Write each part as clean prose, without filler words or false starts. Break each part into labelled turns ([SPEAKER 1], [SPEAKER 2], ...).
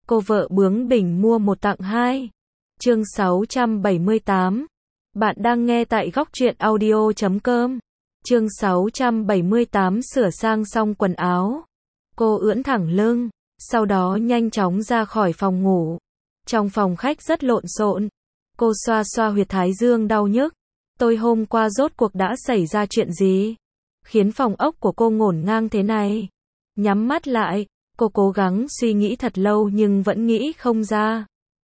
[SPEAKER 1] Cô vợ bướng bỉnh mua một tặng hai. Chương 678. Bạn đang nghe tại góc truyện audio.com. Chương 678 sửa sang xong quần áo. Cô ưỡn thẳng lưng, sau đó nhanh chóng ra khỏi phòng ngủ. Trong phòng khách rất lộn xộn. Cô xoa xoa huyệt thái dương đau nhức. Tôi hôm qua rốt cuộc đã xảy ra chuyện gì? Khiến phòng ốc của cô ngổn ngang thế này. Nhắm mắt lại, cô cố gắng suy nghĩ thật lâu nhưng vẫn nghĩ không ra.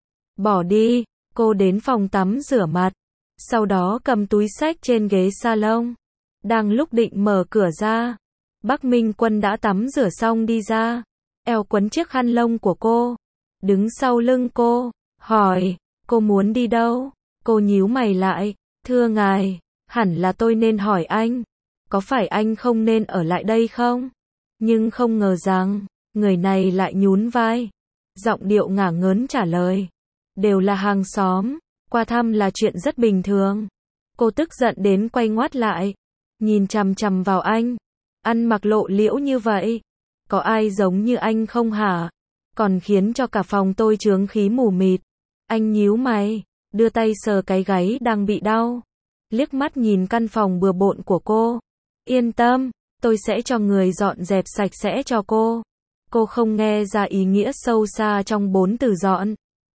[SPEAKER 1] Bỏ đi, cô đến phòng tắm rửa mặt. Sau đó cầm túi xách trên ghế salon. Đang lúc định mở cửa ra, Bắc Minh Quân đã tắm rửa xong đi ra. Eo quấn chiếc khăn lông của cô. Đứng sau lưng cô, hỏi, cô muốn đi đâu? Cô nhíu mày lại, thưa ngài, hẳn là tôi nên hỏi anh. Có phải anh không nên ở lại đây không? Nhưng không ngờ rằng, người này lại nhún vai. Giọng điệu ngả ngớn trả lời. Đều là hàng xóm, qua thăm là chuyện rất bình thường. Cô tức giận đến quay ngoắt lại. Nhìn chằm chằm vào anh. Ăn mặc lộ liễu như vậy. Có ai giống như anh không hả? Còn khiến cho cả phòng tôi chướng khí mù mịt. Anh nhíu mày, đưa tay sờ cái gáy đang bị đau. Liếc mắt nhìn căn phòng bừa bộn của cô. Yên tâm, tôi sẽ cho người dọn dẹp sạch sẽ cho cô. Cô không nghe ra ý nghĩa sâu xa trong 4 từ dọn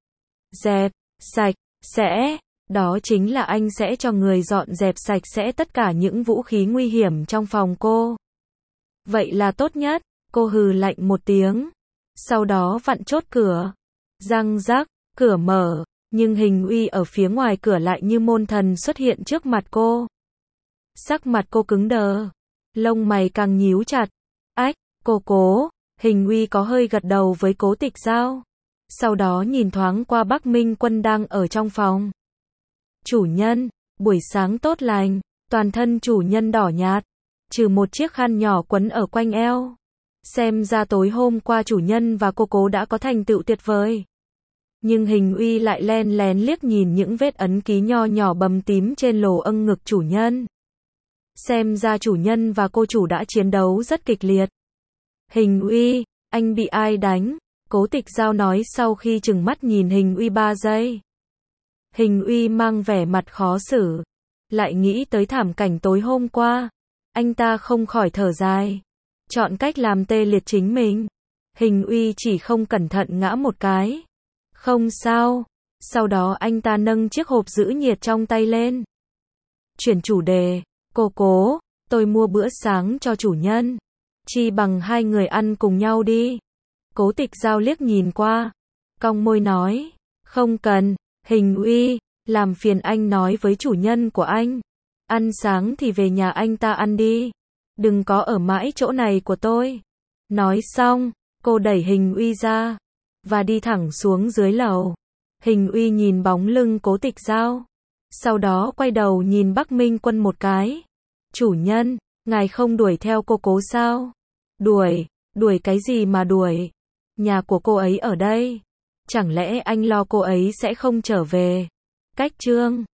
[SPEAKER 1] dẹp, sạch, sẽ. Đó chính là anh sẽ cho người dọn dẹp sạch sẽ tất cả những vũ khí nguy hiểm trong phòng cô. Vậy là tốt nhất, cô hừ lạnh một tiếng. Sau đó vặn chốt cửa. Răng rắc, cửa mở, nhưng Hình Uy ở phía ngoài cửa lại như môn thần xuất hiện trước mặt cô. Sắc mặt cô cứng đờ, lông mày càng nhíu chặt. Ách, cô, Hình Uy có hơi gật đầu với Cố Tịch Giao. Sau đó nhìn thoáng qua Bắc Minh Quân đang ở trong phòng. Chủ nhân, buổi sáng tốt lành, toàn thân chủ nhân đỏ nhạt, trừ một chiếc khăn nhỏ quấn ở quanh eo. Xem ra tối hôm qua chủ nhân và cô Cố đã có thành tựu tuyệt vời. Nhưng Hình Uy lại len lén liếc nhìn những vết ấn ký nho nhỏ bầm tím trên lỗ âng ngực chủ nhân. Xem ra chủ nhân và cô chủ đã chiến đấu rất kịch liệt. Hình Uy, anh bị ai đánh? Cố Tịch Giao nói sau khi chừng mắt nhìn Hình Uy 3 giây. Hình Uy mang vẻ mặt khó xử. Lại nghĩ tới thảm cảnh tối hôm qua. Anh ta không khỏi thở dài. Chọn cách làm tê liệt chính mình. Hình Uy chỉ không cẩn thận ngã một cái. Không sao. Sau đó anh ta nâng chiếc hộp giữ nhiệt trong tay lên. Chuyển chủ đề. Cô Cố, tôi mua bữa sáng cho chủ nhân. Chi bằng hai người ăn cùng nhau đi. Cố Tịch Giao liếc nhìn qua. Cong môi nói. Không cần, Hình Uy, làm phiền anh nói với chủ nhân của anh. Ăn sáng thì về nhà anh ta ăn đi. Đừng có ở mãi chỗ này của tôi. Nói xong, cô đẩy Hình Uy ra. Và đi thẳng xuống dưới lầu. Hình Uy nhìn bóng lưng Cố Tịch Giao. Sau đó quay đầu nhìn Bắc Minh Quân một cái. Chủ nhân, ngài không đuổi theo cô Cố sao? Đuổi cái gì mà đuổi? Nhà của cô ấy ở đây. Chẳng lẽ anh lo cô ấy sẽ không trở về? Cách chương